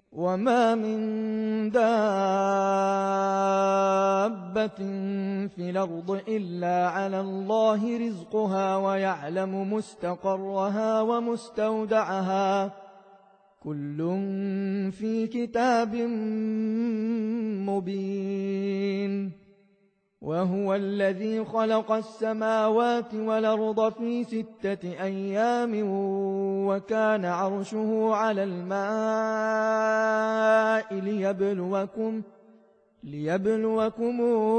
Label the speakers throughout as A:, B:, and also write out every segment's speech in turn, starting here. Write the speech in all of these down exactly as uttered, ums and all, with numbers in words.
A: وما من دابة في الأرض إلا على الله رزقها ويعلم مستقرها ومستودعها كل في كتاب مبين. وهو الذي خلق السماوات والأرض في ستة أيام وكان عرشه على الماء ليبلوكم, ليبلوكم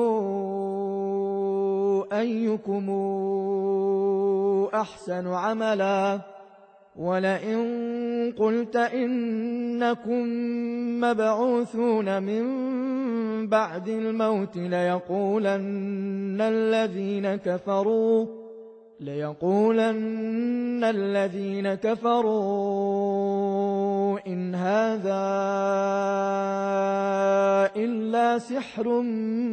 A: أيكم أحسن عملا. ولئن قلت إنكم مبعوثون من بعد الموت ليقولن الذين كفروا ليقولن الذين كفروا إن هذا إلا سحر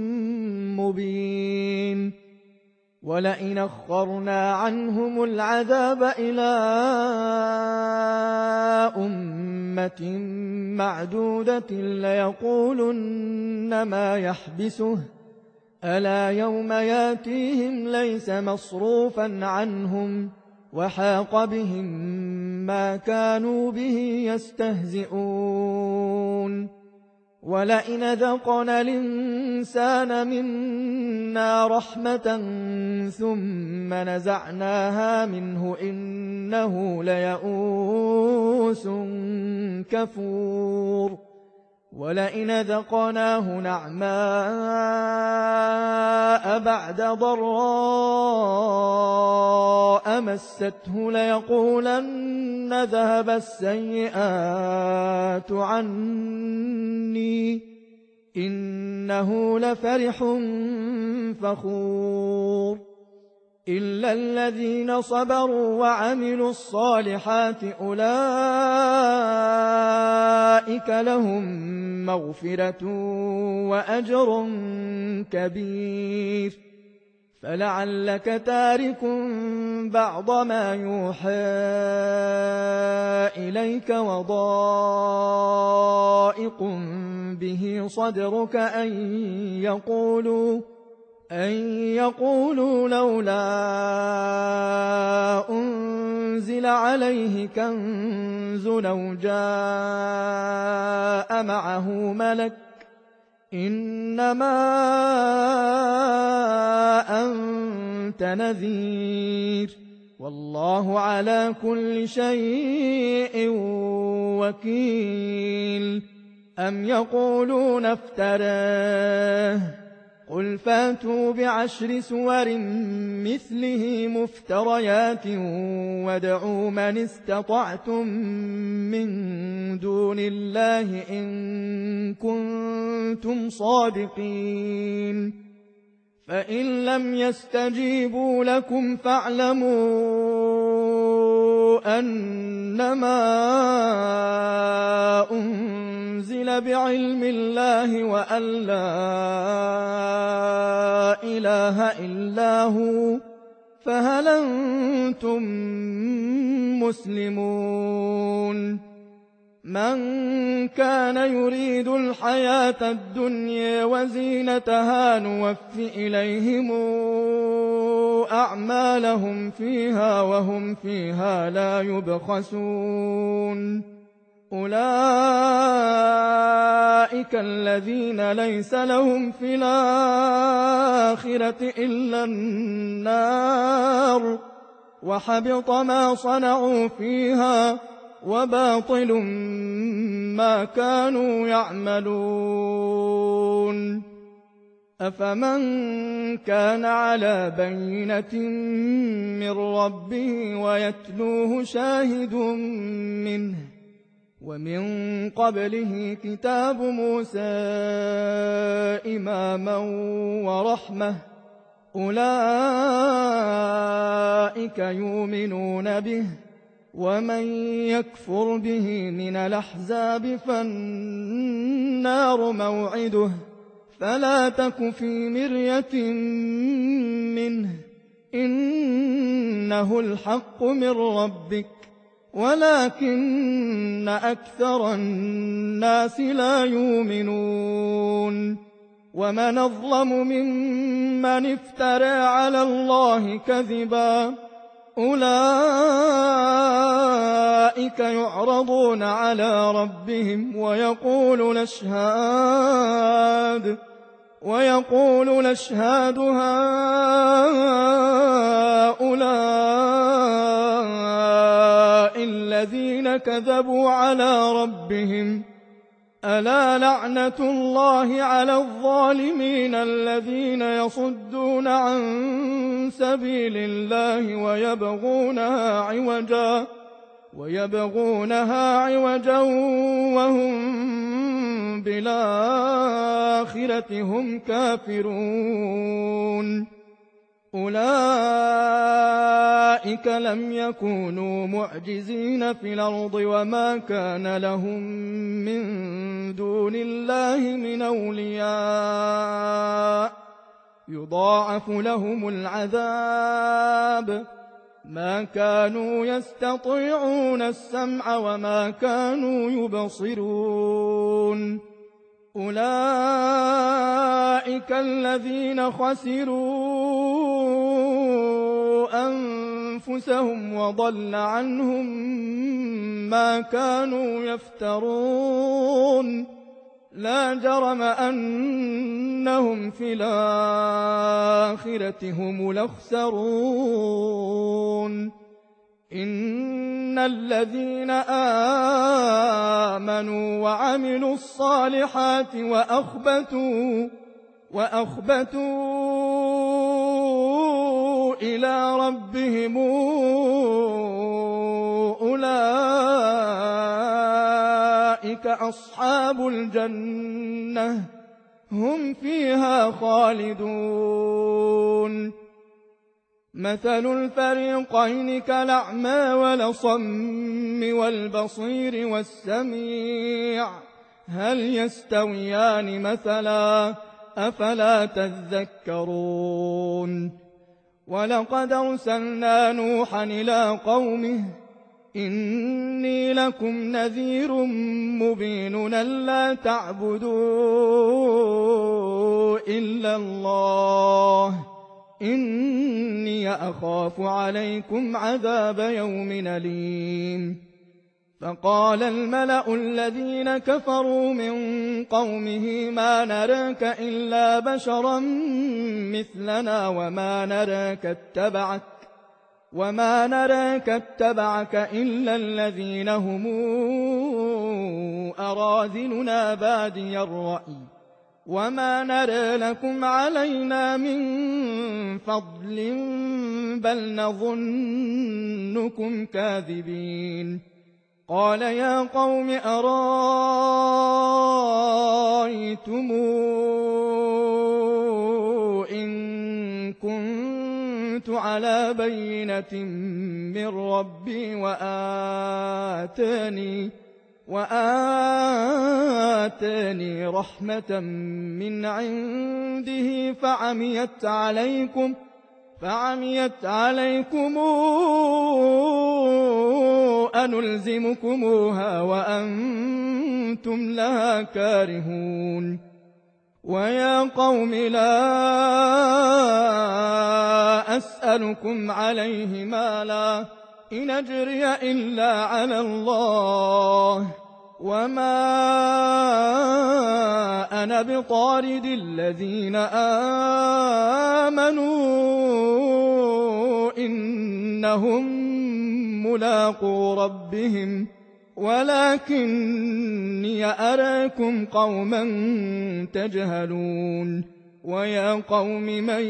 A: مبين. ولئن أخرنا عنهم العذاب إلى أمة معدودة ليقولن ما يحبسه ألا يوم ياتيهم ليس مصروفا عنهم وحاق بهم ما كانوا به يستهزئون. ولئن ذقنا الإنسان منا رحمة ثم نزعناها منه إنه ليئوس كفور. ولئن ذقناه نعماء بعد ضراء مسته ليقولن ذهب السيئات عني إنه لفرح فخور. إلا الذين صبروا وعملوا الصالحات أولئك لهم مغفرة وأجر كبير. فلعلك تارك بعض ما يوحى إليك وضائق به صدرك أن يقولوا أن يقولوا لولا أنزل عليه كنز أو جاء معه ملك إنما أنت نذير والله على كل شيء وكيل. أم يقولون افتراه قل فاتوا بعشر سور مثله مفتريات وادعوا من استطعتم من دون الله إن كنتم صادقين. فإن لم يستجيبوا لكم فاعلموا أنما أنزل بعلم الله وأن لا إله إلا هو فهل أنتم مسلمون. من كان يريد الحياة الدنيا وزينتها نوف إليهم أعمالهم فيها وهم فيها لا يبخسون. أولئك الذين ليس لهم في الآخرة إلا النار وحبط ما صنعوا فيها وباطل ما كانوا يعملون. أفمن كان على بينة من ربه ويتلوه شاهد منه ومن قبله كتاب موسى إماما ورحمة أولئك يؤمنون به. ومن يكفر به من الأحزاب فالنار موعده فلا تك في مرية منه إنه الحق من ربك ولكن أكثر الناس لا يؤمنون ومن أظلم ممن افترى على الله كذبا أولئك يعرضون على ربهم ويقول الأشهاد ويقول الأشهاد هؤلاء الذين كذبوا على ربهم ألا لعنة الله على الظالمين الذين يصدون عن سبيل الله ويبغونها عوجا ويبغونها عوجا وهم بالآخرة هم كافرون أولئك لم يكونوا معجزين في الأرض وما كان لهم من دون الله من أولياء يضاعف لهم العذاب ما كانوا يستطيعون السمع وما كانوا يبصرون أولئك الذين خسروا أنفسهم وضل عنهم ما كانوا يفترون لا جرم أنهم في الآخرة هم الأخسرون إن الذين آمنوا وعملوا الصالحات وأخبتوا وأخبتوا إلى ربهم أولئك أصحاب الجنة هم فيها خالدون مثل الفريقين كالأعمى والأصم والبصير والسميع هل يستويان مثلا أفلا تذكرون ولقد أرسلنا نوحا إلى قومه إني لكم نذير مبين ألا تعبدوا إلا الله إني أخاف عليكم عذاب يوم أليم فقال الملأ الذين كفروا من قومه ما نراك إلا بشرا مثلنا وما نراك اتبعك وما نراك اتبعك إلا الذين هم أراذلنا بادي الرأي وما نرى لكم علينا من فضل بل نظنكم كاذبين قال يا قوم أرأيتم إن كنت على بينة من ربي وآتاني وآتاني رحمة من عنده فعميت عليكم فعميت عليكم أنلزمكموها وأنتم لها كارهون ويا قوم لا أسألكم عليه مالا إن أجري إلا على الله وما أنا بطارد الذين آمنوا إنهم ملاقو ربهم ولكني أراكم قوما تجهلون ويا قوم من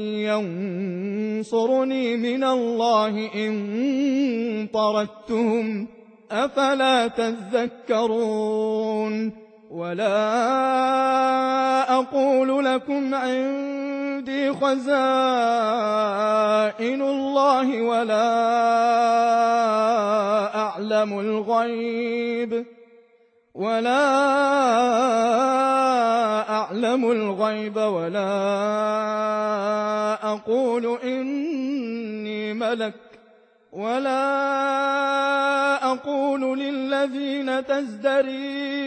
A: ينصرني من الله إن طردتهم أفلا تذكرون ولا أقول لكم عندي خزائن الله ولا أعلم الغيب ولا أعلم الغيب ولا أقول إني ملك ولا أقول للذين تزدري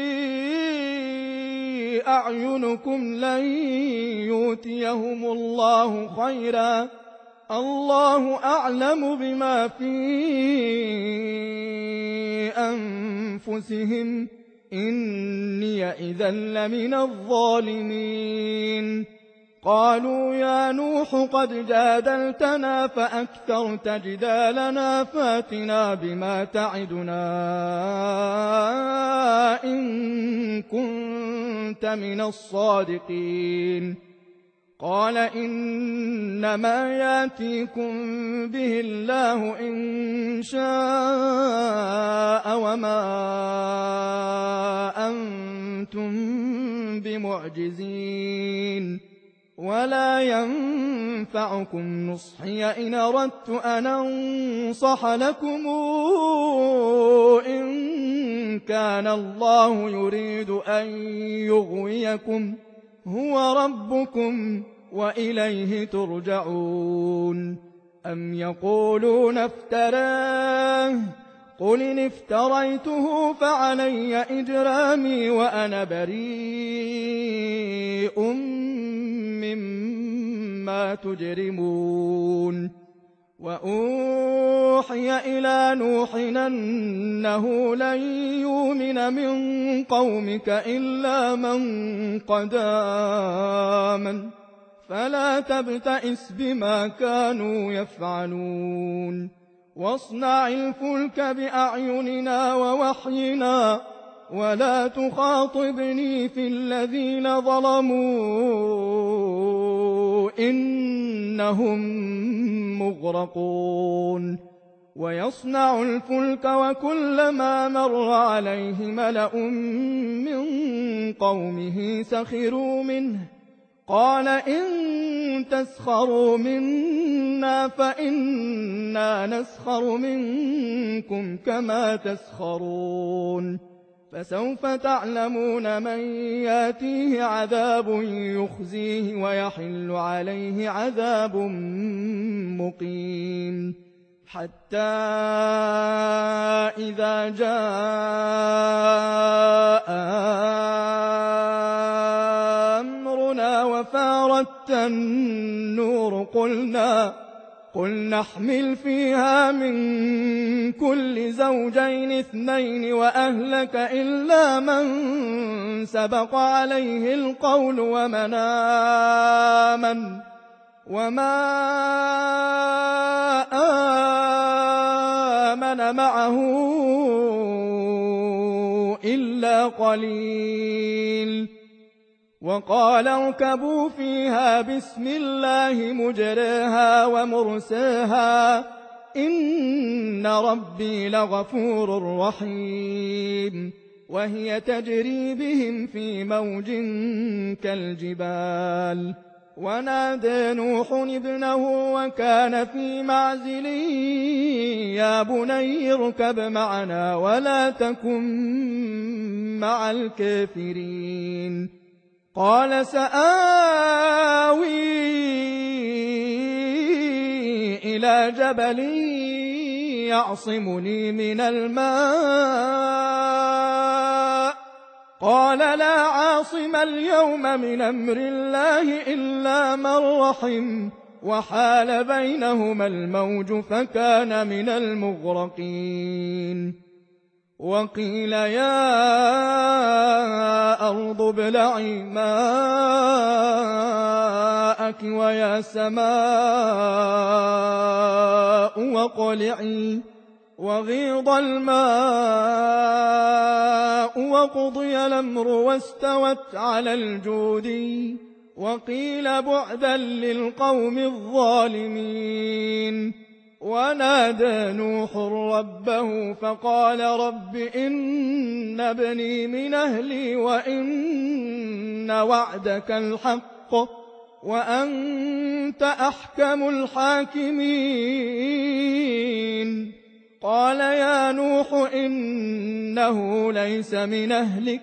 A: أعينكم لن يؤتيهم الله خيرا، الله أعلم بما في أنفسهم، إني إذا لمن الظالمين. قالوا يا نوح قد جادلتنا فأكثرت جدالنا فاتنا بما تعدنا إن كنت من الصادقين. قال إنما ياتيكم به الله إن شاء وما أنتم بمعجزين، ولا ينفعكم نصحي إن أردت أن أنصح لكم إن كان الله يريد أن يغويكم هو ربكم وإليه ترجعون. أم يقولون افتراه، قل إن افتريته فعلي إجرامي وأنا بريء مما تجرمون. وأوحي إلى نوح أنه لن يؤمن من قومك إلا من قد آمن، فلا تبتئس بما كانوا يفعلون، واصنع الفلك بأعيننا ووحينا ولا تخاطبني في الذين ظلموا إنهم مغرقون. ويصنع الفلك وكلما مر عليه ملأ من قومه سخروا منه، قال إن تسخروا منا فإنا نسخر منكم كما تسخرون. فسوف تعلمون من ياتيه عذاب يخزيه ويحل عليه عذاب مقيم. حتى إذا جاء أمرنا وفارت النور قلنا قل نحمل فيها من كل زوجين اثنين وأهلك إلا من سبق عليه القول ومن آمن وما آمن معه إلا قليل. وقال اركبوا فيها بسم الله مجريها ومرساها إن ربي لغفور رحيم. وهي تجري بهم في موج كالجبال. ونادى نوح ابنه وكان في معزل يا بني اركب معنا ولا تكن مع الكافرين. قال سآوي إلى جبل يعصمني من الماء قال لا عاصم اليوم من أمر الله إلا من رحم وحال بينهما الموج فكان من المغرقين. وقيل يا أرض ابلعي ماءك ويا سماء واقلعي وغيض الماء وقضي الأمر واستوت على الجودي وقيل بعدا للقوم الظالمين. ونادى نوح ربه فقال رب إن ابني من أهلي وإن وعدك الحق وأنت أحكم الحاكمين. قال يا نوح إنه ليس من أهلك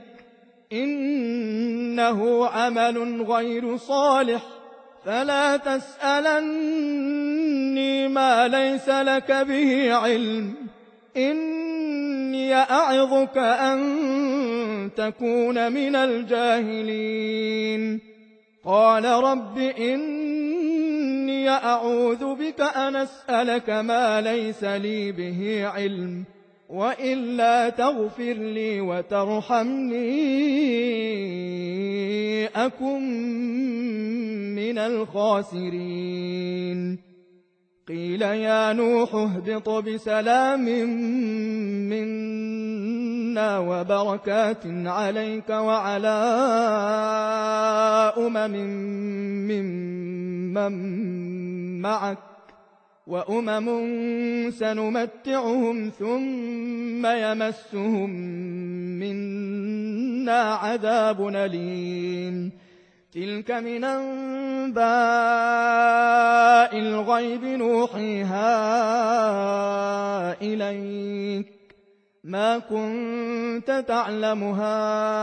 A: إنه عمل غير صالح فلا تسألن مني ما ليس لك به علم، إني أعظك أن تكون من الجاهلين. قال رب إني أعوذ بك أن أسألك ما ليس لي به علم، وإلا تغفر لي وترحمني أكن من الخاسرين. قيل يا نوح اهبط بسلام منا وبركات عليك وعلى أمم ممن معك، وأمم سنمتعهم ثم يمسهم منا عذاب أليم. تلك من أنباء الغيب نوحيها إليك، ما كنت تعلمها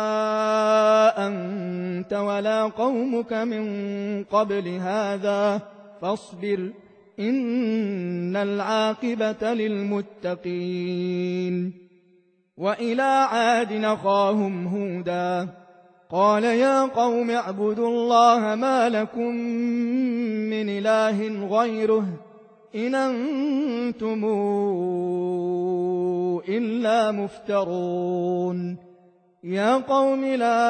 A: أنت ولا قومك من قبل هذا، فاصبر إن العاقبة للمتقين. وإلى عاد أخاهم هودا قال يا قوم اعبدوا الله ما لكم من إله غيره إن أنتم إلا مفترون. يا قوم لا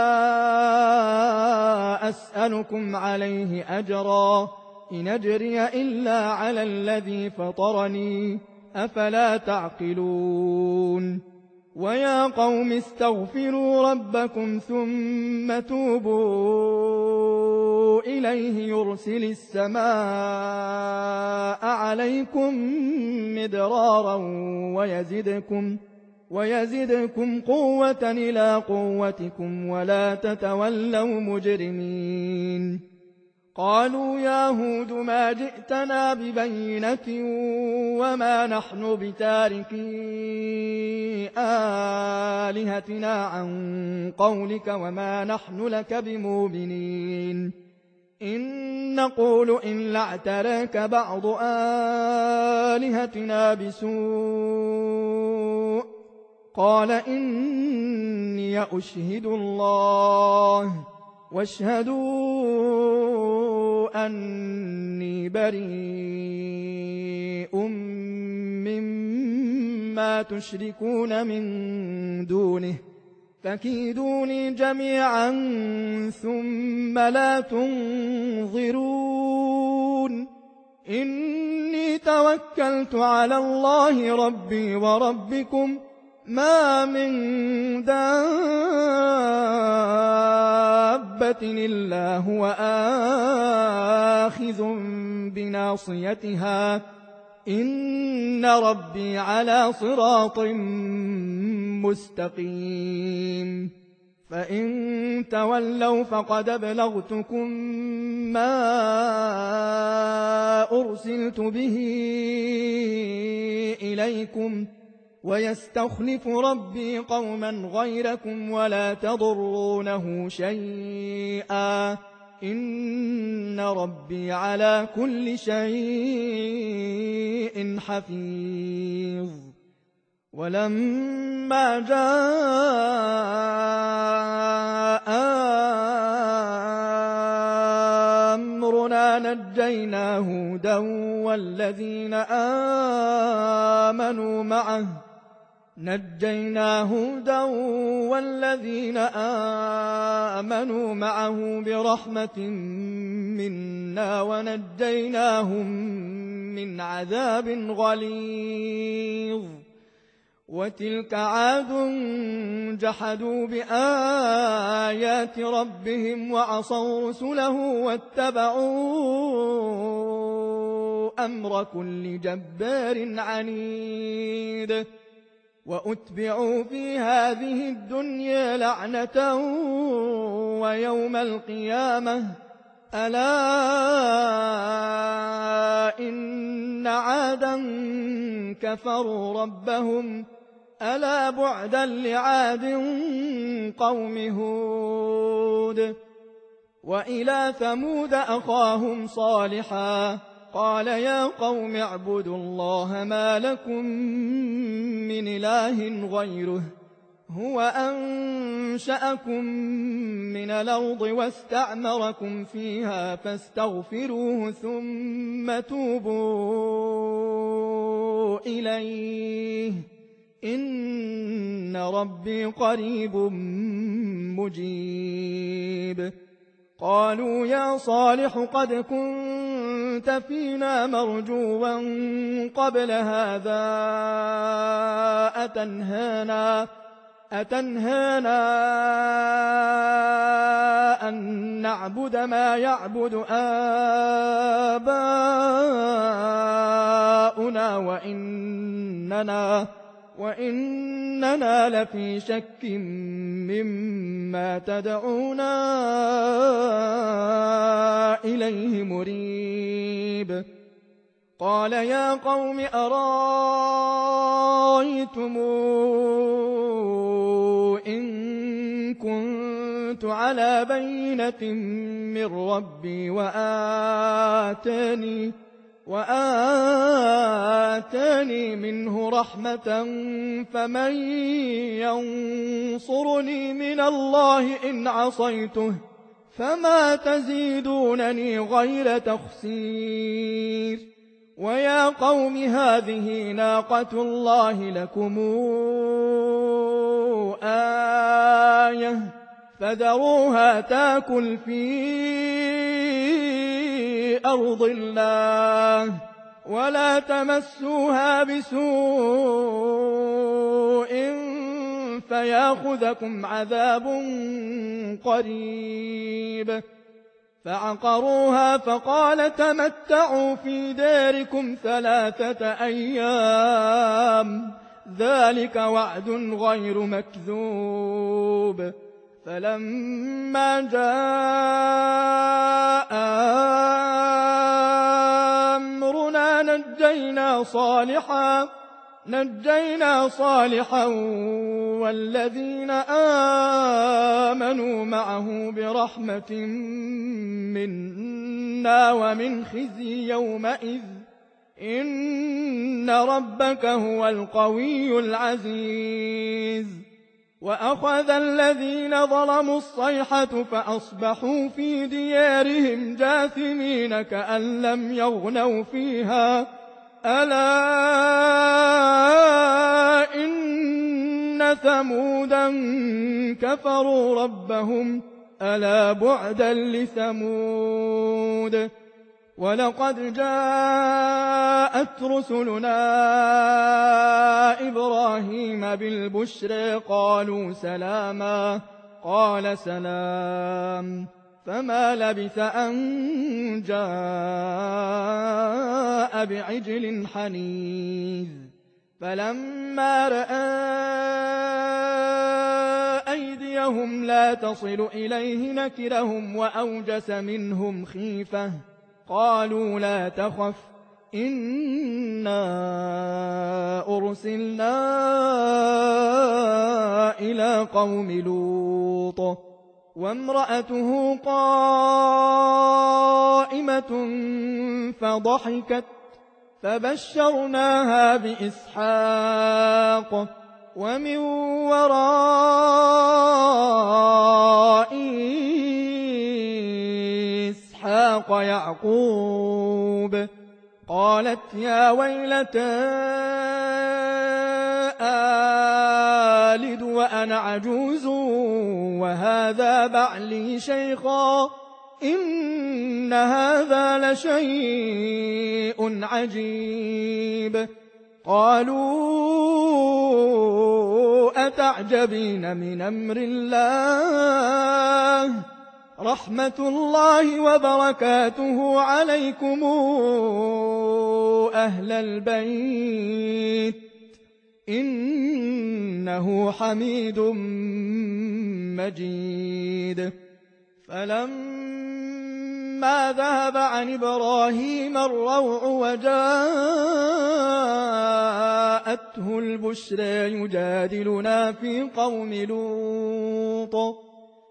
A: أسألكم عليه أجرا، إن أجري إلا على الذي فطرني، أفلا تعقلون. ويا قوم استغفروا ربكم ثم توبوا إليه يرسل السماء عليكم مدرارا ويزدكم, ويزدكم قوة إلى قوتكم ولا تتولوا مجرمين. قالوا يا هود ما جئتنا ببينة وما نحن بتاركي آلهتنا عن قولك وما نحن لك بمؤمنين، إن نقول إلا اعتراك بعض آلهتنا بسوء. قال إني أشهد الله واشهدوا أني بريء مما تشركون من دونه، فكيدوني جميعا ثم لا تنظرون. إني توكلت على الله ربي وربكم ما من دابة إلا هو آخذ بناصيتها، إن ربي على صراط مستقيم. فإن تولوا فقد أبلغتكم ما أرسلت به إليكم، ويستخلف ربي قوما غيركم ولا تضرونه شيئا، إن ربي على كل شيء حفيظ. ولما جاء أمرنا نجينا هودا والذين آمنوا معه نجينا هودا والذين آمنوا معه برحمة منا ونجيناهم من عذاب غليظ. وتلك عاد جحدوا بآيات ربهم وعصوا رسله واتبعوا أمر كل جبار عنيد. وأتبعوا في هذه الدنيا لعنة ويوم القيامة ألا إن عادا كفروا ربهم ألا بعدا لعاد قوم هود. وإلى ثمود أخاهم صالحا قال يا قوم اعبدوا الله ما لكم من إله غيره هو أنشأكم من الأرض واستعمركم فيها فاستغفروه ثم توبوا إليه إن ربي قريب مجيب. قالوا يا صالح قد كنت فينا مرجوا قبل هذا أتنهانا أتنهانا أن نعبد ما يعبد آباؤنا وإننا وإننا لفي شك مما تدعونا إليه مريب. قال يا قوم أرأيتم إن كنت على بينة من ربي وآتاني وآتاني منه رحمة فمن ينصرني من الله إن عصيته فما تزيدونني غير تخسير. ويا قوم هذه ناقة الله لكم آية فذروها تاكل في أرض الله ولا تمسوها بسوء فياخذكم عذاب قريب. فعقروها فقال تمتعوا في داركم ثلاثة أيام ذلك وعد غير مكذوب. فلما جاء أمرنا نجينا صالحا نجينا صالحا والذين آمنوا معه برحمة منا ومن خزي يومئذ إن ربك هو القوي العزيز. وأخذ الذين ظلموا الصيحة فأصبحوا في ديارهم جاثمين كأن لم يغنوا فيها ألا إن ثمودا كفروا ربهم ألا بعدا لثمود. ولقد جاءت رسلنا إبراهيم بالبشرى قالوا سلاما قال سلام فما لبث أن جاء بعجل حنيذ. فلما رأى أيديهم لا تصل إليه نكرهم وأوجس منهم خيفة قالوا لا تخف إنا أرسلنا إلى قوم لوط وامرأته قائمة فضحكت فبشرناها بإسحاق ومن وراء إسحاق يعقوب. قالت يا ويلتى آلد وأنا عجوز وهذا بعلي شيخا إن هذا لشيء عجيب. قالوا أتعجبين من أمر الله رحمة الله وبركاته عليكم أهل البيت إنه حميد مجيد. فلما ذهب عن إبراهيم الروع وجاءته البشرى يجادلنا في قوم لوط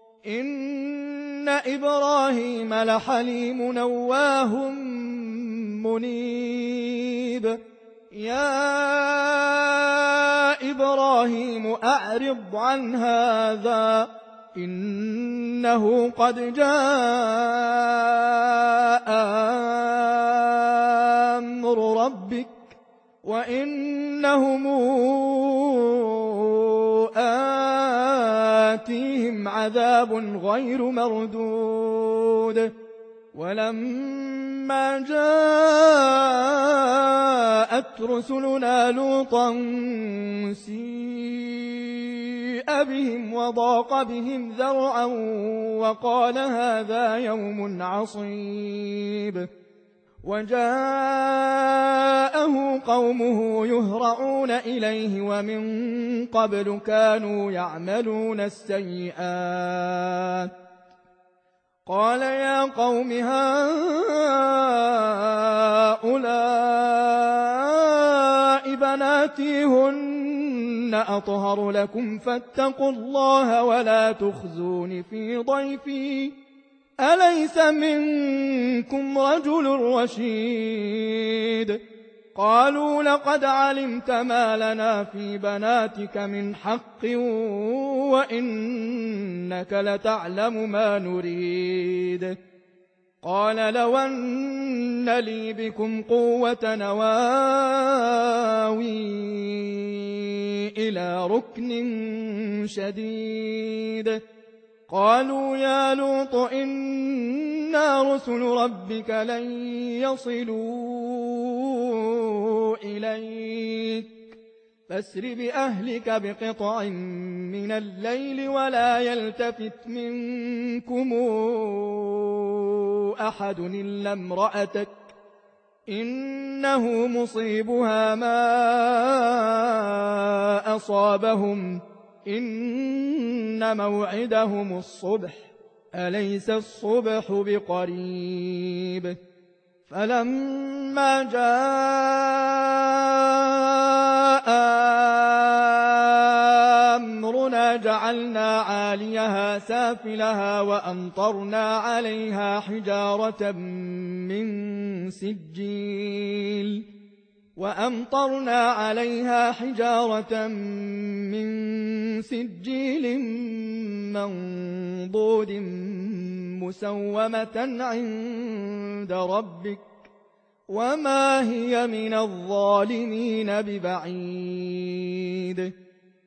A: إن إبراهيم لحليم نواه منيب يا إبراهيم أعرض عن هذا إنه قد جاء أمر ربك وإنهم آتيهم عذاب غير مردود ولما جاءت رسلنا لوطا سيء بهم وضاق بهم ذرعا وقال هذا يوم عصيب وجاءه قومه يهرعون إليه ومن قبل كانوا يعملون السيئات قال يا قوم هؤلاء بناتي هن أطهر لكم فاتقوا الله ولا تخزون في ضيفي أليس منكم رجل رشيد قالوا لقد علمت ما لنا في بناتك من حق وإنك لتعلم ما نريد قال لو أن لي بكم قوة نواوي إلى ركن شديد قالوا يا لوط إنا رسل ربك لن يصلوا إليك فاسر بأهلك بقطع من الليل ولا يلتفت منكم أحد إلا امرأتك إنه مصيبها ما أصابهم إن موعدهم الصبح أليس الصبح بقريب فلما جاء أمرنا جعلنا عاليها سافلها وأمطرنا عليها حجارة من سجيل وأمطرنا عليها حجارة من سجيل منضود مسومة عند ربك وما هي من الظالمين ببعيد